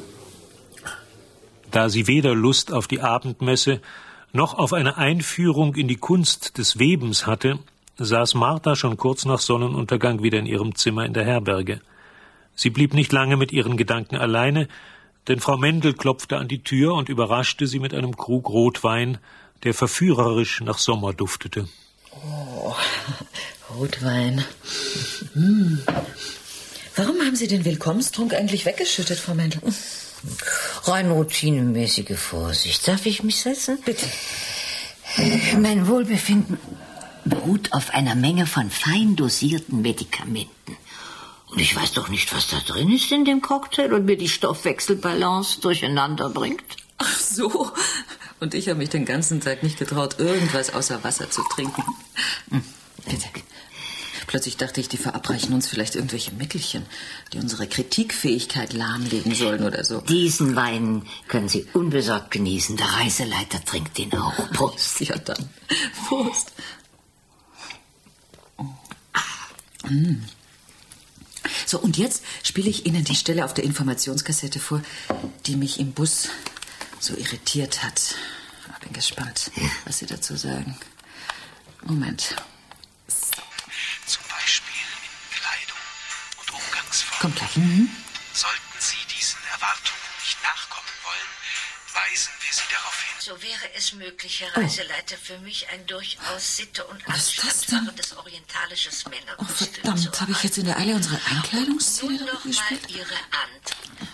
Da sie weder Lust auf die Abendmesse noch auf eine Einführung in die Kunst des Webens hatte, saß Martha schon kurz nach Sonnenuntergang wieder in ihrem Zimmer in der Herberge. Sie blieb nicht lange mit ihren Gedanken alleine, denn Frau Mendel klopfte an die Tür und überraschte sie mit einem Krug Rotwein, der verführerisch nach Sommer duftete. Oh, Rotwein. Hm. Warum haben Sie den Willkommenstrunk eigentlich weggeschüttet, Frau Mendel? Rein routinemäßige Vorsicht. Darf ich mich setzen? Bitte. Mein Wohlbefinden beruht auf einer Menge von fein dosierten Medikamenten. Und ich weiß doch nicht, was da drin ist in dem Cocktail und mir die Stoffwechselbalance durcheinander bringt. Ach so. Und ich habe mich den ganzen Tag nicht getraut, irgendwas außer Wasser zu trinken. Bitte. Plötzlich dachte ich, die verabreichen uns vielleicht irgendwelche Mittelchen, die unsere Kritikfähigkeit lahmlegen sollen oder so. Diesen Wein können Sie unbesorgt genießen. Der Reiseleiter trinkt ihn auch. Prost. Ja, dann. Prost. Mm. So, und jetzt spiele ich Ihnen die Stelle auf der Informationskassette vor, die mich im Bus so irritiert hat. Ich bin gespannt, was Sie dazu sagen. Moment. Zum Beispiel in Kleidung und Umgangsformen. Kommt gleich. Mhm. Sollten Sie diesen Erwartungen nicht nachkommen wollen, weisen wir Sie darauf hin. So wäre es möglich, Herr Reiseleiter, für mich ein durchaus sitte- und anstandswahrendes orientalisches Männerkostüm Oh, verdammt, habe ich jetzt in der Eile unsere Einkleidungsszene noch gespielt? mal Ihre Hand.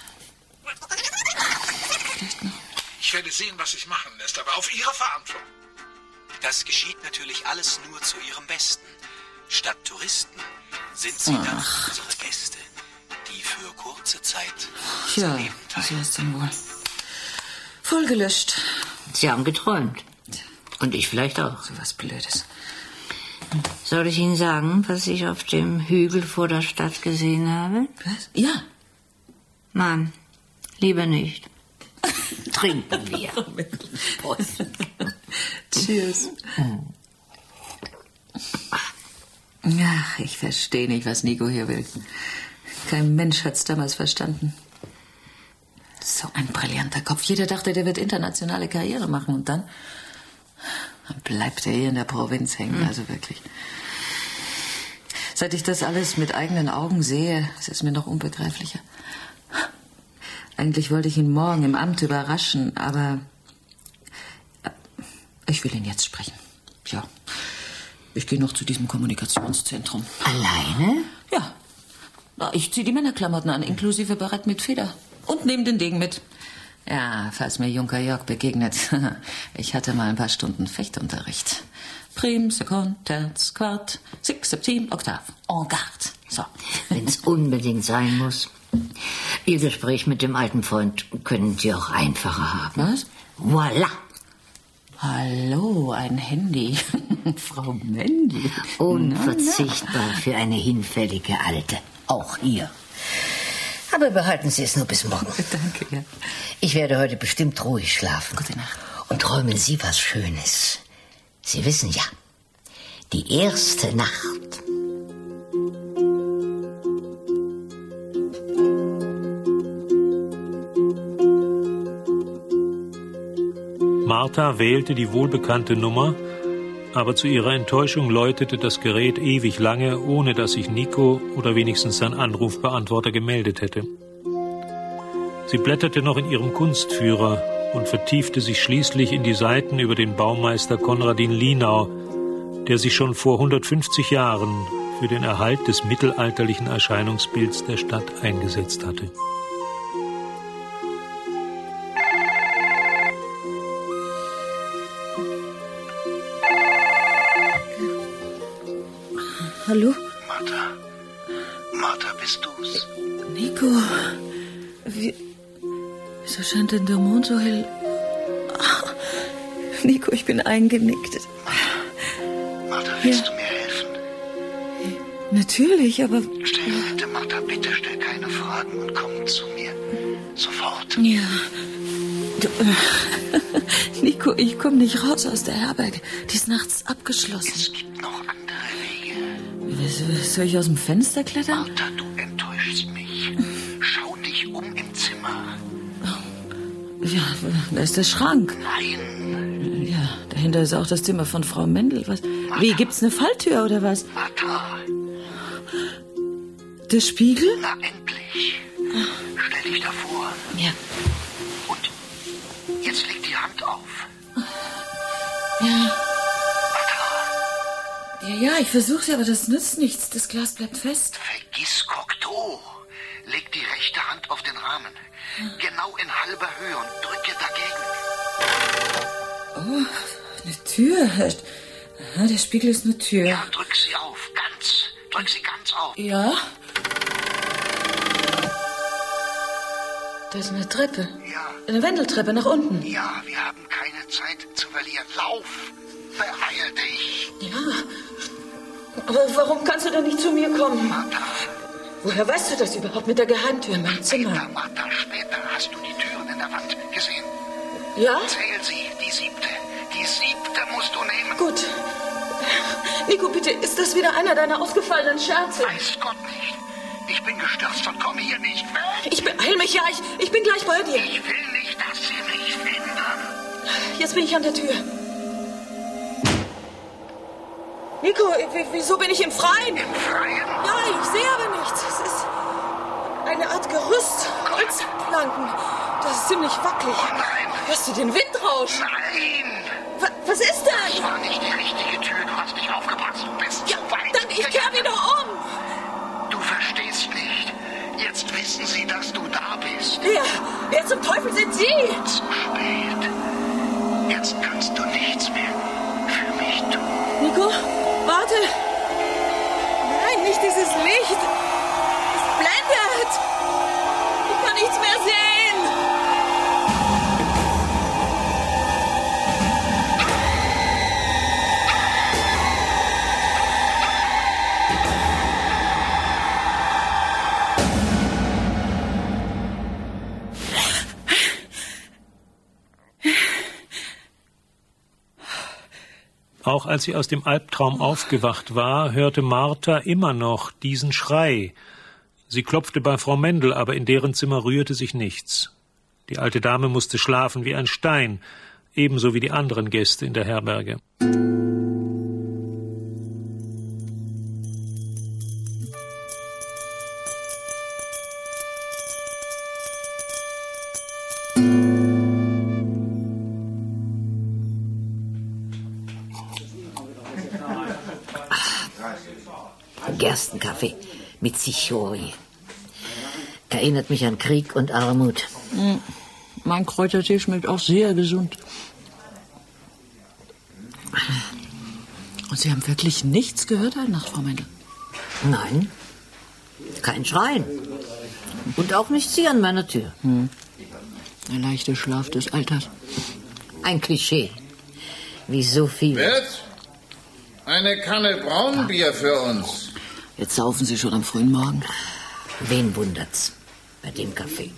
Ich werde sehen, was sich machen lässt, aber auf Ihre Verantwortung. Das geschieht natürlich alles nur zu Ihrem Besten. Statt Touristen sind Sie dann unsere Gäste, die für kurze Zeit Ja, unser Leben was heißt denn wohl? Voll gelöscht. Sie haben geträumt. Und ich vielleicht auch. So was Blödes. Soll ich Ihnen sagen, was ich auf dem Hügel vor der Stadt gesehen habe? Was? Ja. Nein, lieber nicht. Trinken wir. Cheers. Ach, ich verstehe nicht, was Nico hier will. Kein Mensch hat's damals verstanden. So ein brillanter Kopf. Jeder dachte, der wird internationale Karriere machen. Und dann, dann bleibt er hier in der Provinz hängen. Mhm. Also wirklich. Seit ich das alles mit eigenen Augen sehe, ist es mir noch unbegreiflicher. Eigentlich wollte ich ihn morgen im Amt überraschen, aber ich will ihn jetzt sprechen. Ja, ich gehe noch zu diesem Kommunikationszentrum. Alleine? Ja. Na, ich ziehe die Männerklamotten an, inklusive Barett mit Feder. Und nehme den Degen mit. Ja, falls mir Junker Jörg begegnet. Ich hatte mal ein paar Stunden Fechtunterricht. Prim, Sekund, Terz, Quart, Six, Septim, Oktav, en garde. So. Wenn's unbedingt sein muss. Ihr Gespräch mit dem alten Freund können Sie auch einfacher haben. Was? Voilà. Hallo, ein Handy. Frau Mendy. Unverzichtbar Na, na. für eine hinfällige Alte. Auch hier. Aber behalten Sie es nur bis morgen. Danke, ja. Ich werde heute bestimmt ruhig schlafen. Gute Nacht. Und träumen Sie was Schönes. Sie wissen ja, die erste Nacht. Martha wählte die wohlbekannte Nummer, aber zu ihrer Enttäuschung läutete das Gerät ewig lange, ohne dass sich Nico oder wenigstens sein Anrufbeantworter gemeldet hätte. Sie blätterte noch in ihrem Kunstführer und vertiefte sich schließlich in die Seiten über den Baumeister Konradin Linau, der sich schon vor hundertfünfzig Jahren für den Erhalt des mittelalterlichen Erscheinungsbilds der Stadt eingesetzt hatte. Hallo? Martha. Martha, bist du's? Nico. Wie, wieso scheint denn der Mond so hell? Ach, Nico, ich bin eingenickt. Martha, willst Ja. du mir helfen? Natürlich, aber... Stell, bitte, Martha, bitte stell keine Fragen und komm zu mir. Sofort. Ja. Du, äh, Nico, ich komme nicht raus aus der Herberge. Die ist nachts abgeschlossen. Es gibt noch andere Wege. Wie- Soll ich aus dem Fenster klettern? Martha, du enttäuschst mich. Schau dich um im Zimmer. Ja, da ist der Schrank. Nein. Ja, dahinter ist auch das Zimmer von Frau Mendel. Was? Wie, gibt's eine Falltür oder was? Martha. Der Spiegel? Na, endlich. Stell dich davor. Ja. Und jetzt leg die Hand auf. Ja. Ja, ja, ich versuch's, aber das nützt nichts. Das Glas bleibt fest. Vergiss Cocteau. Leg die rechte Hand auf den Rahmen. Genau in halber Höhe und drücke dagegen. Oh, eine Tür. Aha, der Spiegel ist eine Tür. Ja, drück sie auf. Ganz. Drück sie ganz auf. Ja? Da ist eine Treppe. Ja. Eine Wendeltreppe nach unten. Ja, wir haben keine Zeit zu verlieren. Lauf. Beeil dich. Ja. Aber warum kannst du denn nicht zu mir kommen? Martha. Woher weißt du das überhaupt mit der Geheimtür in meinem Zimmer? Später, Martha, später. Hast du die Türen in der Wand gesehen? Ja? Zähl sie. Die siebte. Die siebte musst du nehmen. Gut. Nico, bitte, ist das wieder einer deiner ausgefallenen Scherze? Weiß Gott nicht. Ich bin gestürzt und komme hier nicht weg. Ich beeil mich, ja. Ich, ich bin gleich bei dir. Ich will nicht, dass Sie mich finden. Jetzt bin ich an der Tür. Nico, wieso bin ich im Freien? Im Freien? Ja, ich sehe aber nichts. Es ist eine Art Gerüst. Holzplanken. Das ist ziemlich wackelig. Oh nein. Hörst du den Windrausch? Nein. Was, was ist denn? Das war nicht die richtige Tür. Du hast nicht aufgepasst. Du bist ja, zu weit. Dann, ich kehr wieder um. Du verstehst nicht. Jetzt wissen sie, dass du da bist. Wer? Wer zum Teufel sind Sie? Zu spät. Jetzt kannst du nichts mehr für mich tun. Nico, warte. Nein, nicht dieses Licht. Es blendet. Ich kann nichts mehr sehen. Auch als sie aus dem Albtraum aufgewacht war, hörte Martha immer noch diesen Schrei. Sie klopfte bei Frau Mendel, aber in deren Zimmer rührte sich nichts. Die alte Dame musste schlafen wie ein Stein, ebenso wie die anderen Gäste in der Herberge. Gerstenkaffee mit Zichori. Erinnert mich an Krieg und Armut. Mm, mein Kräutertee schmeckt auch sehr gesund. Und Sie haben wirklich nichts gehört heute Nacht, Frau Mendel? Nein, kein Schreien. Und auch nicht Sie an meiner Tür. Hm. Der leichte Schlaf des Alters. Ein Klischee. Wie so viel. Wirt, eine Kanne Braunbier für uns. Jetzt saufen Sie schon am frühen Morgen. Wen wundert's bei dem Kaffee?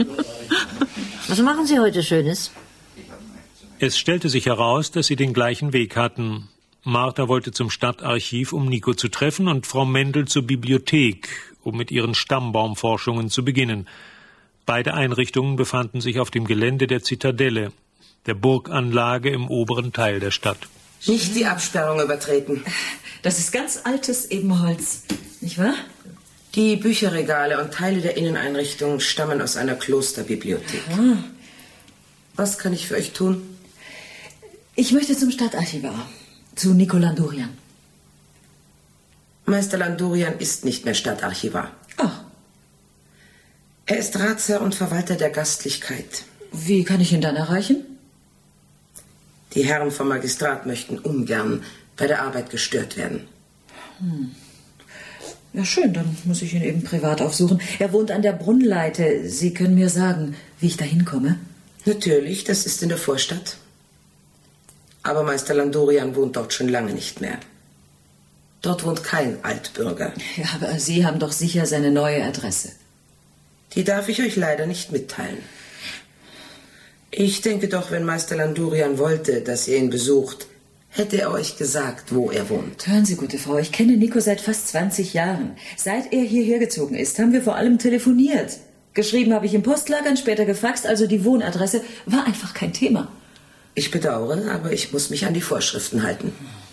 Was machen Sie heute Schönes? Es stellte sich heraus, dass sie den gleichen Weg hatten. Martha wollte zum Stadtarchiv, um Nico zu treffen, und Frau Mendel zur Bibliothek, um mit ihren Stammbaumforschungen zu beginnen. Beide Einrichtungen befanden sich auf dem Gelände der Zitadelle, der Burganlage im oberen Teil der Stadt. Nicht die Absperrung übertreten. Das ist ganz altes Ebenholz, nicht wahr? Die Bücherregale und Teile der Inneneinrichtung stammen aus einer Klosterbibliothek. Ah. Was kann ich für euch tun? Ich möchte zum Stadtarchivar, zu Nico Landurian. Meister Landurian ist nicht mehr Stadtarchivar. Ach. Er ist Ratsherr und Verwalter der Gastlichkeit. Wie kann ich ihn dann erreichen? Die Herren vom Magistrat möchten ungern bei der Arbeit gestört werden. Hm. Ja, schön, dann muss ich ihn eben privat aufsuchen. Er wohnt an der Brunnleite. Sie können mir sagen, wie ich da hinkomme? Natürlich, das ist in der Vorstadt. Aber Meister Landurian wohnt dort schon lange nicht mehr. Dort wohnt kein Altbürger. Ja, aber Sie haben doch sicher seine neue Adresse. Die darf ich euch leider nicht mitteilen. Ich denke doch, wenn Meister Landurian wollte, dass ihr ihn besucht, hätte er euch gesagt, wo er wohnt. Hören Sie, gute Frau, ich kenne Nico seit fast zwanzig Jahren. Seit er hierher gezogen ist, haben wir vor allem telefoniert. Geschrieben habe ich im Postlagern, später gefaxt, also die Wohnadresse war einfach kein Thema. Ich bedauere, aber ich muss mich an die Vorschriften halten.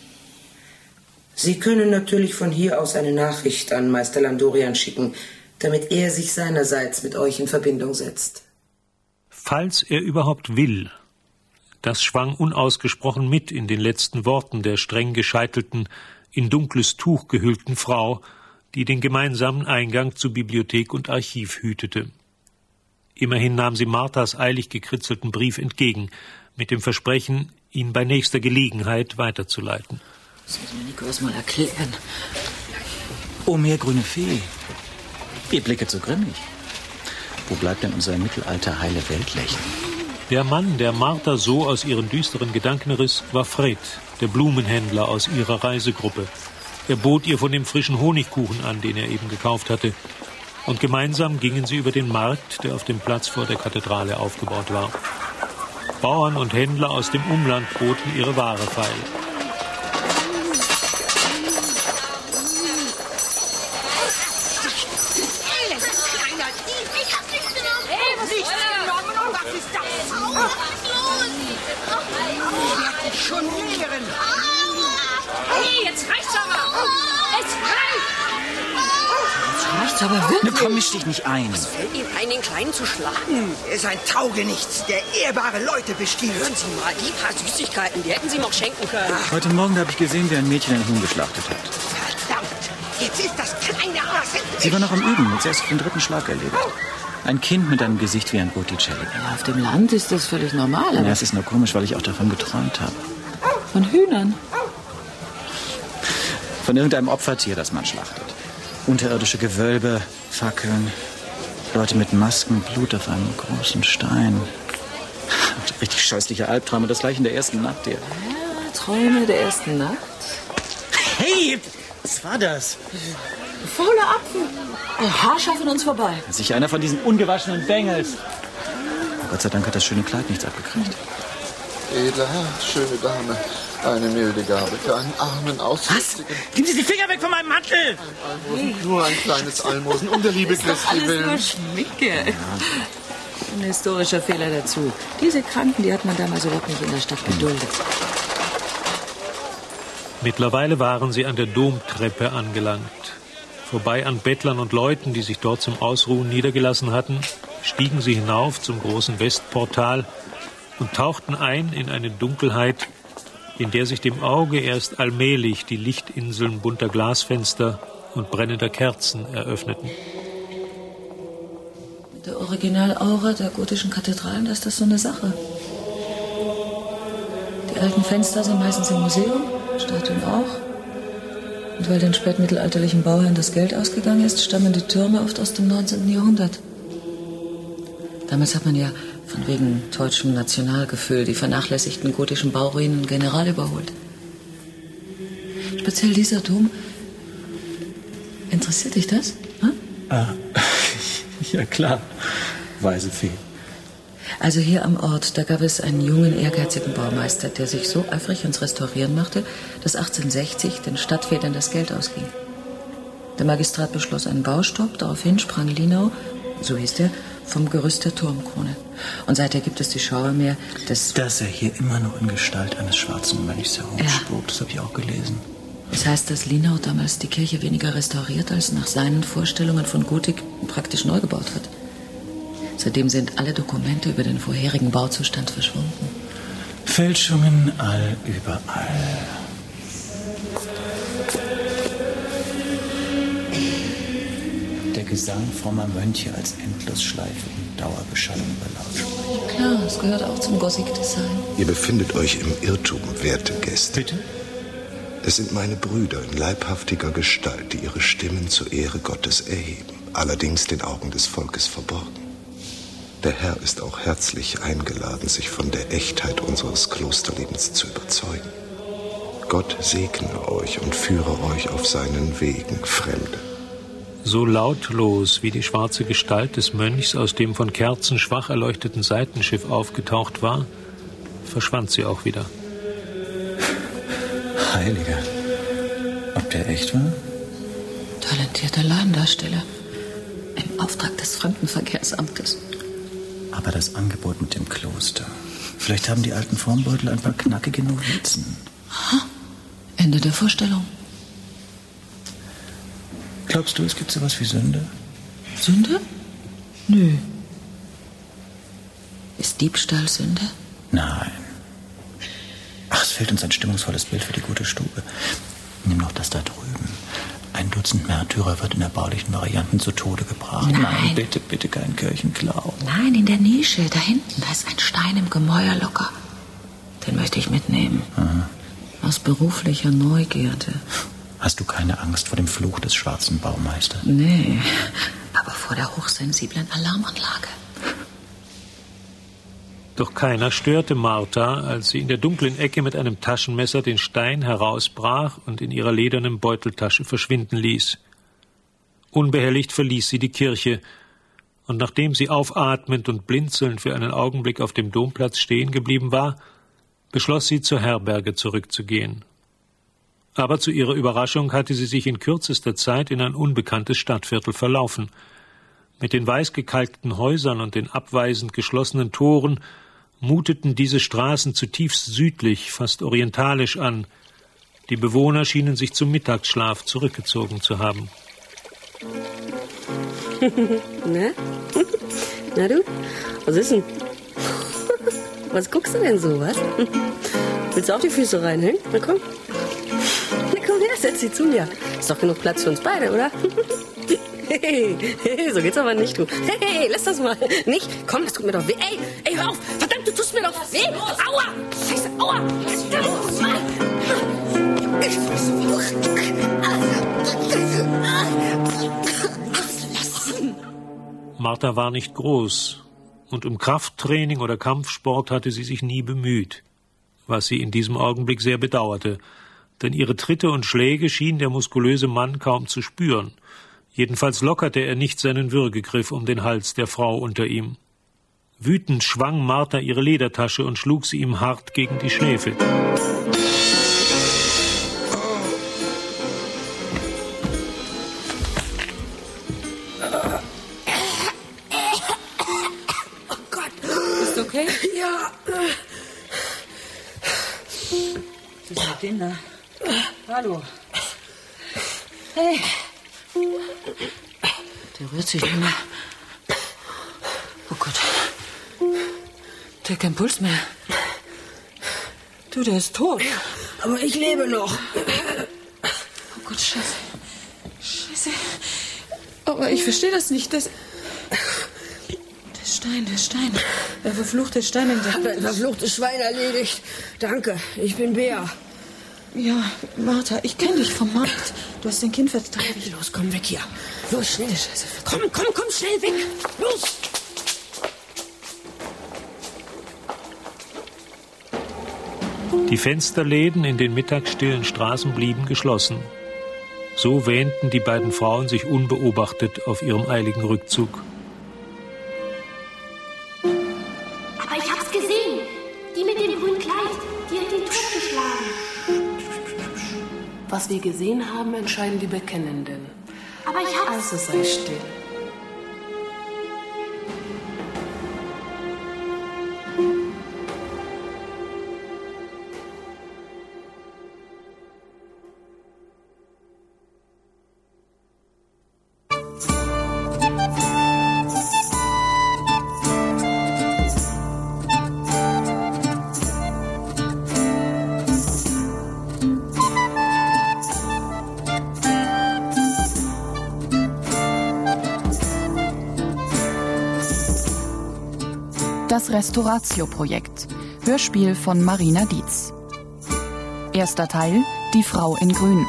Sie können natürlich von hier aus eine Nachricht an Meister Landurian schicken, damit er sich seinerseits mit euch in Verbindung setzt. Falls er überhaupt will. Das schwang unausgesprochen mit in den letzten Worten der streng gescheitelten, in dunkles Tuch gehüllten Frau, die den gemeinsamen Eingang zu Bibliothek und Archiv hütete. Immerhin nahm sie Marthas eilig gekritzelten Brief entgegen, mit dem Versprechen, ihn bei nächster Gelegenheit weiterzuleiten. Das muss mir Nico erst mal erklären. Oh, mehr grüne Fee. Ihr blicket so grimmig. Wo bleibt denn unser mittelalter heile Weltlächeln? Der Mann, der Martha so aus ihren düsteren Gedanken riss, war Fred, der Blumenhändler aus ihrer Reisegruppe. Er bot ihr von dem frischen Honigkuchen an, den er eben gekauft hatte. Und gemeinsam gingen sie über den Markt, der auf dem Platz vor der Kathedrale aufgebaut war. Bauern und Händler aus dem Umland boten ihre Ware feil. Ich hab nichts genommen. Hey, nichts genommen. Und was ist das? Was ist los? Wir hatten schon Lehren. Hey, jetzt reicht's aber. Es reicht. Jetzt reicht's aber wirklich. Na komm, misch dich nicht ein. Was fällt Ihnen ein, den Kleinen zu schlagen? Er ist ein Taugenichts, der ehrbare Leute bestiehlt. Hören Sie mal, die paar Süßigkeiten, die hätten Sie noch schenken können. Heute Morgen habe ich gesehen, wie ein Mädchen ein Huhn geschlachtet hat. Verdammt, jetzt ist das kleine Aas. Sie war noch am Üben, jetzt erst den dritten Schlag erledigt. Ein Kind mit einem Gesicht wie ein Botticelli. Ja, auf dem Land ist das völlig normal. Ja, es ist nur komisch, weil ich auch davon geträumt habe. Von Hühnern? Von irgendeinem Opfertier, das man schlachtet. Unterirdische Gewölbe, Fackeln, Leute mit Masken, Blut auf einem großen Stein. Richtig scheußliche Albträume, das gleich in der ersten Nacht hier. Ja, Träume der ersten Nacht? Hey, was war das? Faule Apfel. Ein Haarscharf an uns vorbei. Sich einer von diesen ungewaschenen Bengels. Gott sei Dank hat das schöne Kleid nichts abgekriegt. Edler Herr, schöne Dame, eine milde Gabe für einen armen Aussätzigen. Was? Geben Sie die Finger weg von meinem Mantel! Ein Almosen, nur ein kleines Almosen, um der Liebe Christi willen. Alles nur Schmicke. Ein historischer Fehler dazu. Diese Kranken, die hat man damals überhaupt nicht in der Stadt geduldet. Mittlerweile waren sie an der Domtreppe angelangt. Vorbei an Bettlern und Leuten, die sich dort zum Ausruhen niedergelassen hatten, stiegen sie hinauf zum großen Westportal und tauchten ein in eine Dunkelheit, in der sich dem Auge erst allmählich die Lichtinseln bunter Glasfenster und brennender Kerzen eröffneten. Mit der Originalaura der gotischen Kathedralen, das ist das so eine Sache. Die alten Fenster sind meistens im Museum, Statuen auch. Und weil den spätmittelalterlichen Bauherren das Geld ausgegangen ist, stammen die Türme oft aus dem neunzehnten Jahrhundert. Damals hat man ja von wegen deutschem Nationalgefühl die vernachlässigten gotischen Bauruinen general überholt. Speziell dieser Dom. Interessiert dich das? Hm? Ah, ja klar, weise Fee. Also hier am Ort, da gab es einen jungen, ehrgeizigen Baumeister, der sich so eifrig ans Restaurieren machte, dass achtzehnhundertsechzig den Stadtvätern das Geld ausging. Der Magistrat beschloss einen Baustopp, daraufhin sprang Linau, so hieß der, vom Gerüst der Turmkrone. Und seither gibt es die Schauermeer des... Dass er hier immer noch in Gestalt eines schwarzen Mönchs herumspukt, ja. Das habe ich auch gelesen. Das heißt, dass Linau damals die Kirche weniger restauriert, als nach seinen Vorstellungen von Gotik praktisch neu gebaut hat. Seitdem sind alle Dokumente über den vorherigen Bauzustand verschwunden. Fälschungen all überall. Der Gesang frommer Mönche als Endlosschleife und Dauerbeschallung über Lautsprecher. Klar, es gehört auch zum Gothic-Design. Ihr befindet euch im Irrtum, werte Gäste. Bitte? Es sind meine Brüder in leibhaftiger Gestalt, die ihre Stimmen zur Ehre Gottes erheben, allerdings den Augen des Volkes verborgen. Der Herr ist auch herzlich eingeladen, sich von der Echtheit unseres Klosterlebens zu überzeugen. Gott segne euch und führe euch auf seinen Wegen, Fremde. So lautlos wie die schwarze Gestalt des Mönchs aus dem von Kerzen schwach erleuchteten Seitenschiff aufgetaucht war, verschwand sie auch wieder. Heiliger, ob der echt war? Talentierter Laiendarsteller. Im Auftrag des Fremdenverkehrsamtes. Aber das Angebot mit dem Kloster. Vielleicht haben die alten Formbeutel ein paar knackige Novizen. Ha, Ende der Vorstellung. Glaubst du, es gibt sowas wie Sünde? Sünde? Nö. Ist Diebstahl Sünde? Nein. Ach, es fehlt uns ein stimmungsvolles Bild für die gute Stube. Nimm noch das da drüben. Ein Dutzend Märtyrer wird in erbaulichen Varianten zu Tode gebracht. Nein. Nein, bitte, bitte kein Kirchenklau. Nein, in der Nische, da hinten, da ist ein Stein im Gemäuer locker. Den möchte ich mitnehmen. Aha. Aus beruflicher Neugierde. Hast du keine Angst vor dem Fluch des schwarzen Baumeisters? Nee, aber vor der hochsensiblen Alarmanlage. Doch keiner störte Martha, als sie in der dunklen Ecke mit einem Taschenmesser den Stein herausbrach und in ihrer ledernen Beuteltasche verschwinden ließ. Unbehelligt verließ sie die Kirche, und nachdem sie aufatmend und blinzelnd für einen Augenblick auf dem Domplatz stehen geblieben war, beschloss sie, zur Herberge zurückzugehen. Aber zu ihrer Überraschung hatte sie sich in kürzester Zeit in ein unbekanntes Stadtviertel verlaufen. Mit den weiß gekalkten Häusern und den abweisend geschlossenen Toren muteten diese Straßen zutiefst südlich, fast orientalisch an. Die Bewohner schienen sich zum Mittagsschlaf zurückgezogen zu haben. Na? Na du? Was ist denn? Was guckst du denn so, was? Willst du auch die Füße reinhängen? Na komm. Na komm her, setz sie zu mir. Ist doch genug Platz für uns beide, oder? Hey, hey, so geht's aber nicht, du. Hey, hey, lass das mal. Nicht? Komm, das tut mir doch weh. Ey, ey, hör auf. Verdammt, du tust mir doch weh. Aua. Scheiße, aua. Verdammt, Mann. Martha war nicht groß und um Krafttraining oder Kampfsport hatte sie sich nie bemüht, was sie in diesem Augenblick sehr bedauerte, denn ihre Tritte und Schläge schien der muskulöse Mann kaum zu spüren. Jedenfalls lockerte er nicht seinen Würgegriff um den Hals der Frau unter ihm. Wütend schwang Martha ihre Ledertasche und schlug sie ihm hart gegen die Schläfe. Bist du okay? Ja. Was ist mit dem da? Hallo. Hey. Der rührt sich nicht mehr. Oh Gott. Der hat keinen Puls mehr. Du, der ist tot. Aber ich lebe noch. Oh Gott, Scheiße. Scheiße. Aber ich verstehe das nicht. Das... Der Stein, der Stein. Der verfluchte Stein in der... Hab ein verfluchtes Schwein erledigt. Danke, ich bin Bea. Ja, Martha, ich kenne dich vom Markt. Du hast dein Kind vertreibt. Los, komm weg hier. Los, schnell. Scheiße. Komm, komm, komm, schnell weg. Los. Die Fensterläden in den mittagsstillen Straßen blieben geschlossen. So wähnten die beiden Frauen sich unbeobachtet auf ihrem eiligen Rückzug. Aber ich hab's gesehen. Die mit dem grünen Kleid, die hat den totgeschlagen. Was wir gesehen haben, entscheiden die Bekennenden. Aber ich hab's... Also sei still. Das Restauratio-Projekt. Hörspiel von Marina Dietz. Erster Teil: Die Frau in Grün.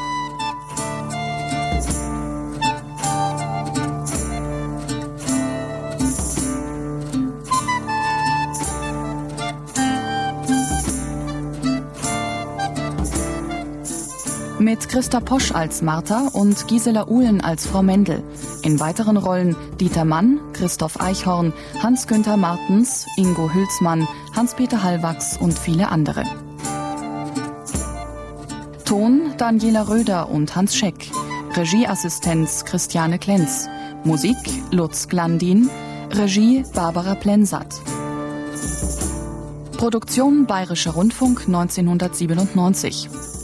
Mit Christa Posch als Martha und Gisela Uhlen als Frau Mendel. In weiteren Rollen Dieter Mann, Christoph Eichhorn, Hans-Günther Martens, Ingo Hülsmann, Hans-Peter Hallwachs und viele andere. Ton Daniela Röder und Hans Scheck. Regieassistenz Christiane Klenz. Musik Lutz Glandin. Regie Barbara Plensat. Produktion Bayerischer Rundfunk neunzehnhundertsiebenundneunzig.